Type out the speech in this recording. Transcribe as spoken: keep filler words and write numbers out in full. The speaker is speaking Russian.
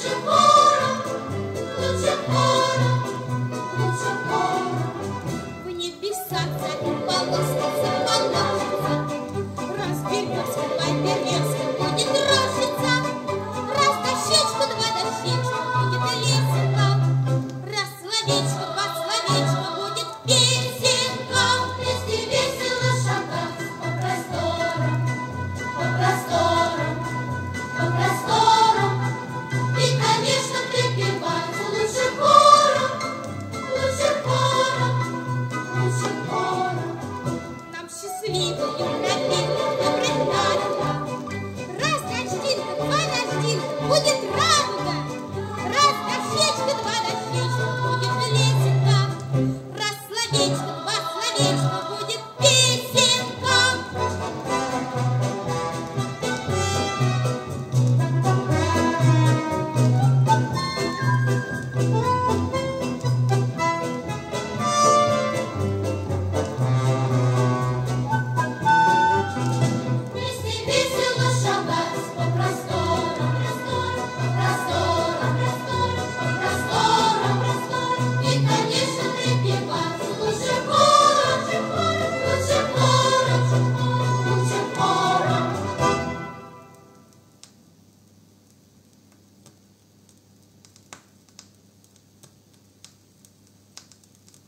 лучше хором, лучше хором, лучше хором. В небеса царь полоскаться, положится, разберется, поберется, будет рожица. Раз дощечку, два дощечку, будет лесенка. Раз словечко, два словечко, будет песенка. Вместе весело шагать по просторам, по просторам, по просторам. И, конечно, припевать лучше хором, лучше хором, лучше хором. Нам счастливую пробить, добрать надо. Раз дождинка, два дождинка, будет